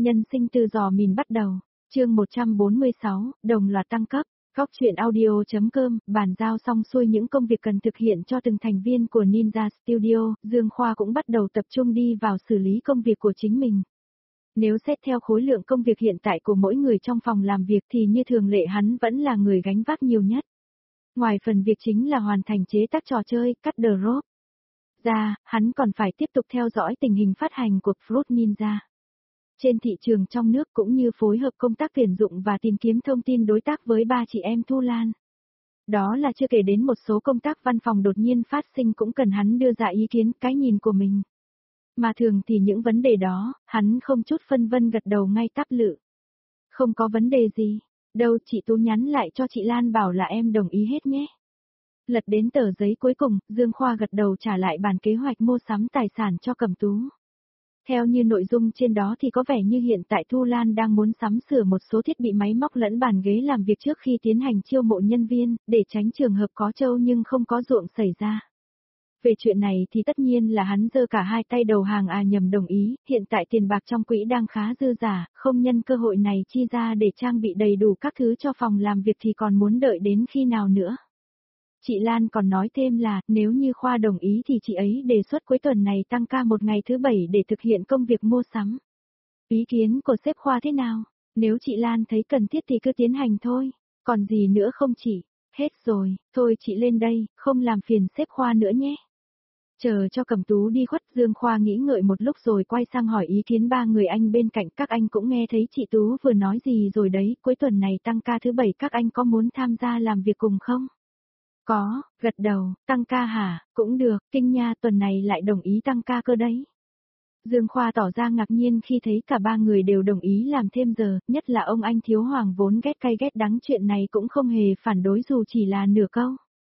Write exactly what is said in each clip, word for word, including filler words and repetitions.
Nhân sinh từ giò mìn bắt đầu, chương một trăm bốn mươi sáu, đồng loạt tăng cấp, góc truyện audio.com, bàn giao xong xuôi những công việc cần thực hiện cho từng thành viên của Ninja Studio, Dương Khoa cũng bắt đầu tập trung đi vào xử lý công việc của chính mình. Nếu xét theo khối lượng công việc hiện tại của mỗi người trong phòng làm việc thì như thường lệ hắn vẫn là người gánh vác nhiều nhất. Ngoài phần việc chính là hoàn thành chế tác trò chơi, cắt the rope ra, hắn còn phải tiếp tục theo dõi tình hình phát hành của Fruit Ninja. Trên thị trường trong nước cũng như phối hợp công tác tuyển dụng và tìm kiếm thông tin đối tác với ba chị em Thu Lan. Đó là chưa kể đến một số công tác văn phòng đột nhiên phát sinh cũng cần hắn đưa ra ý kiến, cái nhìn của mình. Mà thường thì những vấn đề đó, hắn không chút phân vân gật đầu ngay tắp lự. Không có vấn đề gì, đâu chị Tú nhắn lại cho chị Lan bảo là em đồng ý hết nhé. Lật đến tờ giấy cuối cùng, Dương Khoa gật đầu trả lại bản kế hoạch mua sắm tài sản cho Cẩm Tú. Theo như nội dung trên đó thì có vẻ như hiện tại Thu Lan đang muốn sắm sửa một số thiết bị máy móc lẫn bàn ghế làm việc trước khi tiến hành chiêu mộ nhân viên, để tránh trường hợp có trâu nhưng không có ruộng xảy ra. Về chuyện này thì tất nhiên là hắn giơ cả hai tay đầu hàng à nhầm đồng ý, hiện tại tiền bạc trong quỹ đang khá dư giả, không nhân cơ hội này chi ra để trang bị đầy đủ các thứ cho phòng làm việc thì còn muốn đợi đến khi nào nữa. Chị Lan còn nói thêm là, nếu như Khoa đồng ý thì chị ấy đề xuất cuối tuần này tăng ca một ngày thứ bảy để thực hiện công việc mua sắm. Ý kiến của sếp Khoa thế nào? Nếu chị Lan thấy cần thiết thì cứ tiến hành thôi, còn gì nữa không chị? Hết rồi, thôi chị lên đây, không làm phiền sếp Khoa nữa nhé. Chờ cho Cẩm Tú đi khuất, Dương Khoa nghĩ ngợi một lúc rồi quay sang hỏi ý kiến ba người anh bên cạnh, các anh cũng nghe thấy chị Tú vừa nói gì rồi đấy, cuối tuần này tăng ca thứ bảy các anh có muốn tham gia làm việc cùng không? Có, gật đầu, tăng ca hả, cũng được, kinh nha tuần này lại đồng ý tăng ca cơ đấy. Dương Khoa tỏ ra ngạc nhiên khi thấy cả ba người đều đồng ý làm thêm giờ, nhất là ông anh Thiếu Hoàng vốn ghét cay ghét đắng chuyện này cũng không hề phản đối dù chỉ là nửa câu.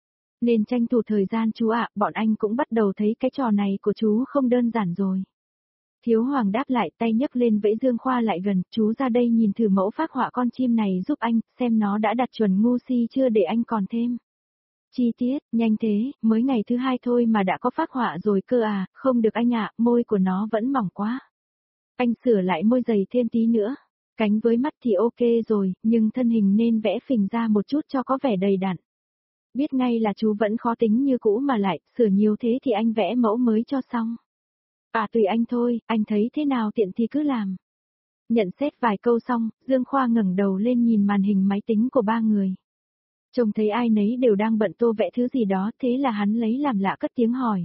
Nên tranh thủ thời gian chú ạ, bọn anh cũng bắt đầu thấy cái trò này của chú không đơn giản rồi. Thiếu Hoàng đáp lại tay nhấc lên vẫy Dương Khoa lại gần, chú ra đây nhìn thử mẫu phác họa con chim này giúp anh, xem nó đã đạt chuẩn ngu si chưa để anh còn thêm. Chi tiết, nhanh thế, mới ngày thứ hai thôi mà đã có phác họa rồi cơ à, không được anh ạ, môi của nó vẫn mỏng quá. Anh sửa lại môi dày thêm tí nữa. Cánh với mắt thì ok rồi, nhưng thân hình nên vẽ phình ra một chút cho có vẻ đầy đặn. Biết ngay là chú vẫn khó tính như cũ mà lại, sửa nhiều thế thì anh vẽ mẫu mới cho xong. À tùy anh thôi, anh thấy thế nào tiện thì cứ làm. Nhận xét vài câu xong, Dương Khoa ngẩng đầu lên nhìn màn hình máy tính của ba người. Trông thấy ai nấy đều đang bận tô vẽ thứ gì đó, thế là hắn lấy làm lạ cất tiếng hỏi.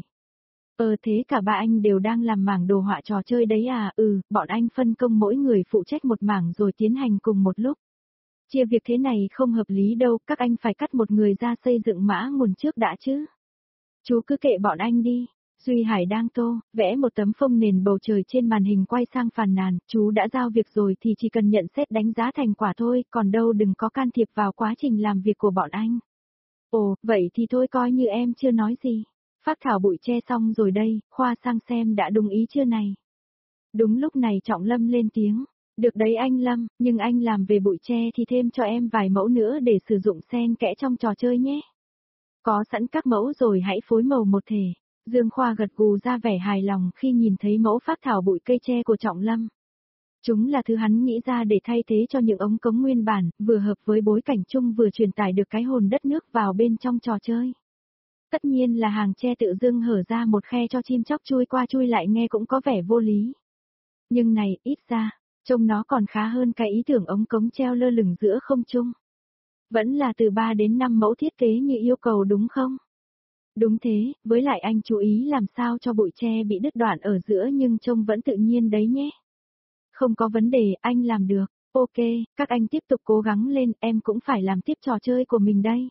Ờ thế cả ba anh đều đang làm mảng đồ họa trò chơi đấy à? Ừ, bọn anh phân công mỗi người phụ trách một mảng rồi tiến hành cùng một lúc. Chia việc thế này không hợp lý đâu, các anh phải cắt một người ra xây dựng mã nguồn trước đã chứ. Chú cứ kệ bọn anh đi. Duy Hải đang tô, vẽ một tấm phông nền bầu trời trên màn hình quay sang phàn nàn, chú đã giao việc rồi thì chỉ cần nhận xét đánh giá thành quả thôi, còn đâu đừng có can thiệp vào quá trình làm việc của bọn anh. Ồ, vậy thì thôi coi như em chưa nói gì. Phác thảo bụi tre xong rồi đây, Khoa sang xem đã đúng ý chưa này. Đúng lúc này Trọng Lâm lên tiếng. Được đấy anh Lâm, nhưng anh làm về bụi tre thì thêm cho em vài mẫu nữa để sử dụng xen kẽ trong trò chơi nhé. Có sẵn các mẫu rồi hãy phối màu một thể. Dương Khoa gật gù ra vẻ hài lòng khi nhìn thấy mẫu phác thảo bụi cây tre của Trọng Lâm. Chúng là thứ hắn nghĩ ra để thay thế cho những ống cống nguyên bản, vừa hợp với bối cảnh chung vừa truyền tải được cái hồn đất nước vào bên trong trò chơi. Tất nhiên là hàng tre tự dưng hở ra một khe cho chim chóc chui qua chui lại nghe cũng có vẻ vô lý. Nhưng này, ít ra, trông nó còn khá hơn cái ý tưởng ống cống treo lơ lửng giữa không trung. Vẫn là từ ba đến năm mẫu thiết kế như yêu cầu đúng không? Đúng thế, với lại anh chú ý làm sao cho bụi tre bị đứt đoạn ở giữa nhưng trông vẫn tự nhiên đấy nhé. Không có vấn đề, anh làm được. Ok, các anh tiếp tục cố gắng lên, em cũng phải làm tiếp trò chơi của mình đây.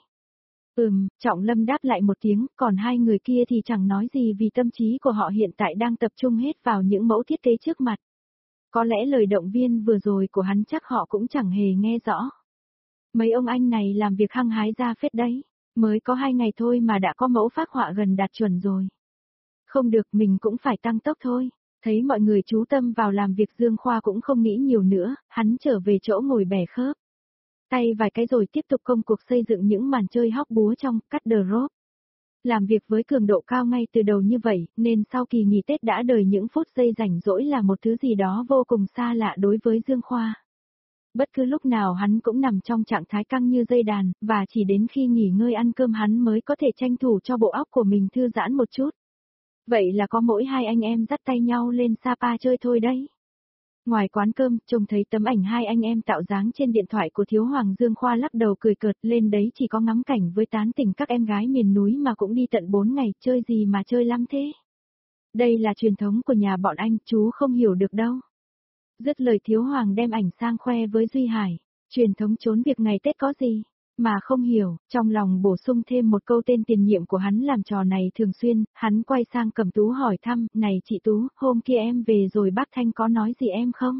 Ừm, Trọng Lâm đáp lại một tiếng, còn hai người kia thì chẳng nói gì vì tâm trí của họ hiện tại đang tập trung hết vào những mẫu thiết kế trước mặt. Có lẽ lời động viên vừa rồi của hắn chắc họ cũng chẳng hề nghe rõ. Mấy ông anh này làm việc hăng hái ra phết đấy. Mới có hai ngày thôi mà đã có mẫu phác họa gần đạt chuẩn rồi. Không được, mình cũng phải tăng tốc thôi. Thấy mọi người chú tâm vào làm việc Dương Khoa cũng không nghĩ nhiều nữa, hắn trở về chỗ ngồi bẻ khớp. Tay vài cái rồi tiếp tục công cuộc xây dựng những màn chơi hóc búa trong cắt the rope Làm việc với cường độ cao ngay từ đầu như vậy, nên sau kỳ nghỉ Tết đã đời những phút giây rảnh rỗi là một thứ gì đó vô cùng xa lạ đối với Dương Khoa. Bất cứ lúc nào hắn cũng nằm trong trạng thái căng như dây đàn, và chỉ đến khi nghỉ ngơi ăn cơm hắn mới có thể tranh thủ cho bộ óc của mình thư giãn một chút. Vậy là có mỗi hai anh em dắt tay nhau lên Sapa chơi thôi đấy. Ngoài quán cơm, trông thấy tấm ảnh hai anh em tạo dáng trên điện thoại của Thiếu Hoàng, Dương Khoa lắc đầu cười cợt, lên đấy chỉ có ngắm cảnh với tán tỉnh các em gái miền núi mà cũng đi tận bốn ngày, chơi gì mà chơi lắm thế. Đây là truyền thống của nhà bọn anh, chú không hiểu được đâu. Dứt lời Thiếu Hoàng đem ảnh sang khoe với Duy Hải, truyền thống trốn việc ngày Tết có gì, mà không hiểu, trong lòng bổ sung thêm một câu tên tiền nhiệm của hắn làm trò này thường xuyên, hắn quay sang Cẩm Tú hỏi thăm, này chị Tú, hôm kia em về rồi bác Thanh có nói gì em không?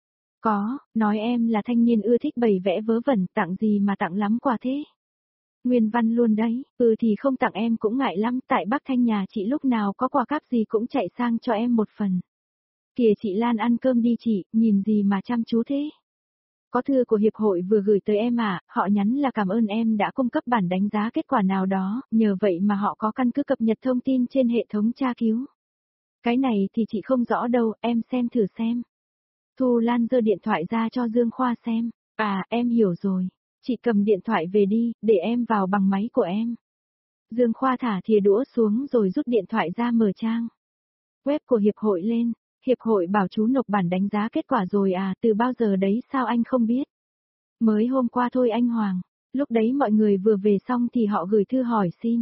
Có, nói em là thanh niên ưa thích bày vẽ vớ vẩn, tặng gì mà tặng lắm quà thế? Nguyên văn luôn đấy, ừ thì không tặng em cũng ngại lắm, tại bác Thanh nhà chị lúc nào có quà cáp gì cũng chạy sang cho em một phần. Kìa chị Lan ăn cơm đi chị, nhìn gì mà chăm chú thế? Có thư của hiệp hội vừa gửi tới em à, họ nhắn là cảm ơn em đã cung cấp bản đánh giá kết quả nào đó, nhờ vậy mà họ có căn cứ cập nhật thông tin trên hệ thống tra cứu. Cái này thì chị không rõ đâu, em xem thử xem. Thu Lan giơ điện thoại ra cho Dương Khoa xem. À, em hiểu rồi. Chị cầm điện thoại về đi, để em vào bằng máy của em. Dương Khoa thả thìa đũa xuống rồi rút điện thoại ra mở trang web của hiệp hội lên. Hiệp hội bảo chú nộp bản đánh giá kết quả rồi à, từ bao giờ đấy sao anh không biết? Mới hôm qua thôi anh Hoàng, lúc đấy mọi người vừa về xong thì họ gửi thư hỏi xin.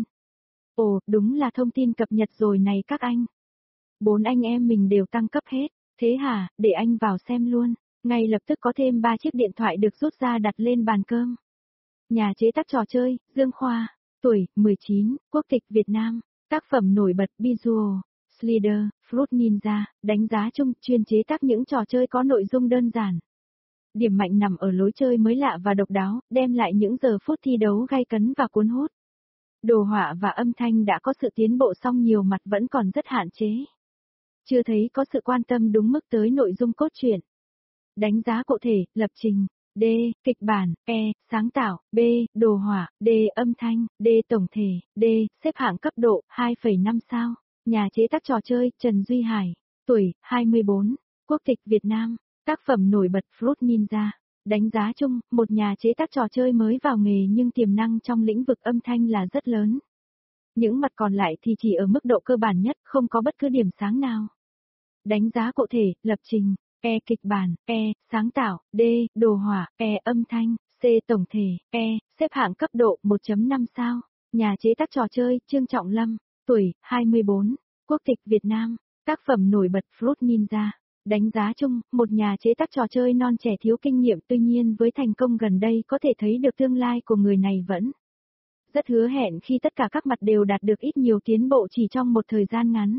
Ồ, đúng là thông tin cập nhật rồi này các anh. Bốn anh em mình đều tăng cấp hết, thế hả, để anh vào xem luôn. Ngay lập tức có thêm ba chiếc điện thoại được rút ra đặt lên bàn cơm. Nhà chế tác trò chơi, Dương Khoa, tuổi, mười chín, quốc tịch Việt Nam, tác phẩm nổi bật Visual. Slider, Fruit Ninja, đánh giá chung, chuyên chế tác những trò chơi có nội dung đơn giản. Điểm mạnh nằm ở lối chơi mới lạ và độc đáo, đem lại những giờ phút thi đấu gay cấn và cuốn hút. Đồ họa và âm thanh đã có sự tiến bộ song nhiều mặt vẫn còn rất hạn chế. Chưa thấy có sự quan tâm đúng mức tới nội dung cốt truyện. Đánh giá cụ thể, lập trình. D. Kịch bản. E. Sáng tạo. B. Đồ họa. D. Âm thanh. D. Tổng thể. D. Xếp hạng cấp độ, hai phẩy năm sao. Nhà chế tác trò chơi, Trần Duy Hải. Tuổi, hai mươi bốn. Quốc tịch Việt Nam. Tác phẩm nổi bật Fruit Ninja. Đánh giá chung, một nhà chế tác trò chơi mới vào nghề nhưng tiềm năng trong lĩnh vực âm thanh là rất lớn. Những mặt còn lại thì chỉ ở mức độ cơ bản nhất, không có bất cứ điểm sáng nào. Đánh giá cụ thể, lập trình. E. Kịch bản. E. Sáng tạo. D. Đồ họa. E. Âm thanh. C. Tổng thể. E. Xếp hạng cấp độ, một phẩy năm sao. Nhà chế tác trò chơi, Trương Trọng Lâm. Tuổi, hai mươi bốn. Quốc tịch Việt Nam. Tác phẩm nổi bật Fruit Ninja. Đánh giá chung, một nhà chế tác trò chơi non trẻ thiếu kinh nghiệm, tuy nhiên với thành công gần đây có thể thấy được tương lai của người này vẫn rất hứa hẹn khi tất cả các mặt đều đạt được ít nhiều tiến bộ chỉ trong một thời gian ngắn.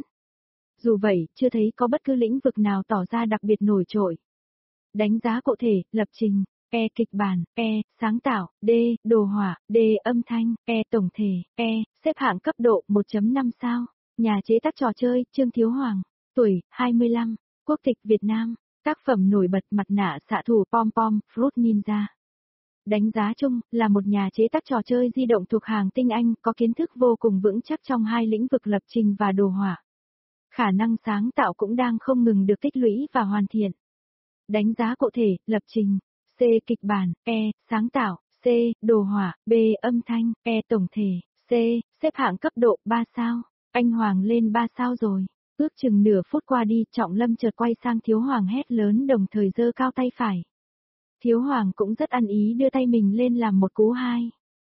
Dù vậy, chưa thấy có bất cứ lĩnh vực nào tỏ ra đặc biệt nổi trội. Đánh giá cụ thể, lập trình. E. Kịch bản. E. Sáng tạo. D. Đồ họa. D. Âm thanh. E. Tổng thể. E. Xếp hạng cấp độ, một phẩy năm sao. Nhà chế tác trò chơi, Trương Thiếu Hoàng. Tuổi, hai mươi lăm. Quốc tịch Việt Nam. Tác phẩm nổi bật Mặt nạ xạ thủ Pom Pom, Fruit Ninja. Đánh giá chung, là một nhà chế tác trò chơi di động thuộc hàng tinh anh, có kiến thức vô cùng vững chắc trong hai lĩnh vực lập trình và đồ họa. Khả năng sáng tạo cũng đang không ngừng được tích lũy và hoàn thiện. Đánh giá cụ thể, lập trình. C. Kịch bản. E. Sáng tạo. C. Đồ họa. B. Âm thanh. E. Tổng thể. C. Xếp hạng cấp độ, ba sao. Anh Hoàng lên ba sao rồi. Ước chừng nửa phút qua đi, Trọng Lâm chợt quay sang Thiếu Hoàng hét lớn đồng thời giơ cao tay phải. Thiếu Hoàng cũng rất ăn ý đưa tay mình lên làm một cú hai.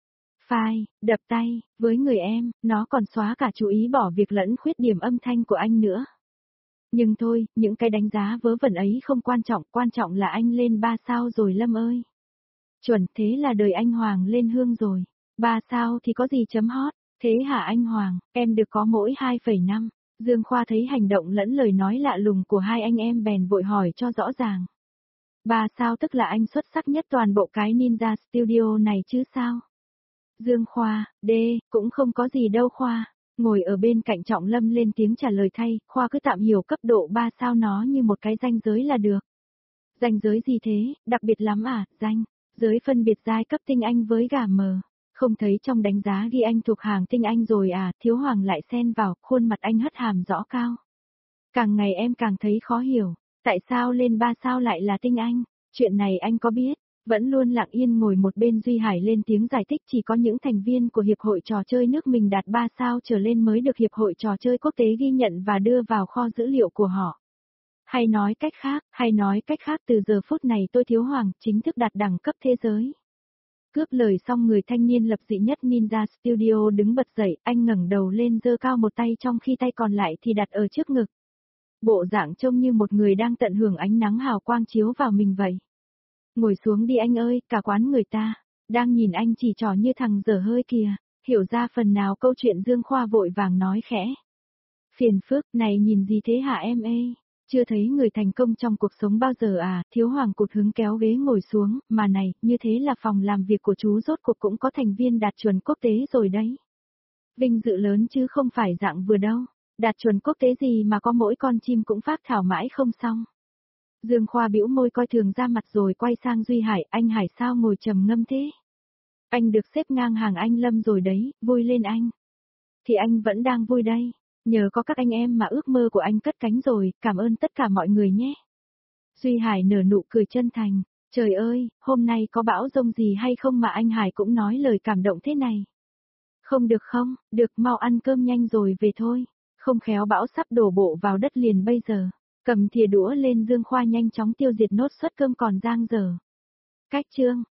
Phai, đập tay, với người em, nó còn xóa cả chú ý bỏ việc lẫn khuyết điểm âm thanh của anh nữa. Nhưng thôi, những cái đánh giá vớ vẩn ấy không quan trọng, quan trọng là anh lên ba sao rồi Lâm ơi. Chuẩn, thế là đời anh Hoàng lên hương rồi. Ba sao thì có gì chấm hót, thế hả anh Hoàng, em được có mỗi hai phẩy năm. Dương Khoa thấy hành động lẫn lời nói lạ lùng của hai anh em bèn vội hỏi cho rõ ràng. Ba sao tức là anh xuất sắc nhất toàn bộ cái Ninja Studio này chứ sao? Dương Khoa, D, cũng không có gì đâu Khoa. Ngồi ở bên cạnh Trọng Lâm lên tiếng trả lời thay, Khoa cứ tạm hiểu cấp độ ba sao nó như một cái ranh giới là được. Ranh giới gì thế, đặc biệt lắm à, danh, giới phân biệt giai cấp tinh anh với gà mờ. Không thấy trong đánh giá ghi anh thuộc hàng tinh anh rồi à, Thiếu Hoàng lại xen vào, khuôn mặt anh hất hàm rõ cao. Càng ngày em càng thấy khó hiểu, tại sao lên ba sao lại là tinh anh, chuyện này anh có biết, vẫn luôn lặng yên ngồi một bên Duy Hải lên tiếng giải thích chỉ có những thành viên của Hiệp hội trò chơi nước mình đạt ba sao trở lên mới được Hiệp hội trò chơi quốc tế ghi nhận và đưa vào kho dữ liệu của họ. Hay nói cách khác, hay nói cách khác từ giờ phút này tôi Thiếu Hoàng chính thức đạt đẳng cấp thế giới. Cướp lời xong người thanh niên lập dị nhất Ninja Studio đứng bật dậy, anh ngẩng đầu lên giơ cao một tay trong khi tay còn lại thì đặt ở trước ngực. Bộ dạng trông như một người đang tận hưởng ánh nắng hào quang chiếu vào mình vậy. Ngồi xuống đi anh ơi, cả quán người ta, đang nhìn anh chỉ trò như thằng dở hơi kìa, hiểu ra phần nào câu chuyện Dương Khoa vội vàng nói khẽ. Phiền phức, này nhìn gì thế hả em ê? Chưa thấy người thành công trong cuộc sống bao giờ à, Thiếu Hoàng cụt hứng kéo ghế ngồi xuống, mà này, như thế là phòng làm việc của chú rốt cuộc cũng có thành viên đạt chuẩn quốc tế rồi đấy. Vinh dự lớn chứ không phải dạng vừa đâu, đạt chuẩn quốc tế gì mà có mỗi con chim cũng phác thảo mãi không xong. Dương Khoa bĩu môi coi thường ra mặt rồi quay sang Duy Hải, anh Hải sao ngồi trầm ngâm thế? Anh được xếp ngang hàng anh Lâm rồi đấy, vui lên anh. Thì anh vẫn đang vui đây. Nhờ có các anh em mà ước mơ của anh cất cánh rồi, cảm ơn tất cả mọi người nhé. Duy Hải nở nụ cười chân thành, trời ơi, hôm nay có bão rông gì hay không mà anh Hải cũng nói lời cảm động thế này. Không được không, được mau ăn cơm nhanh rồi về thôi, không khéo bão sắp đổ bộ vào đất liền bây giờ. Cầm thìa đũa lên Dương Khoa nhanh chóng tiêu diệt nốt suất cơm còn dang dở. Cách chương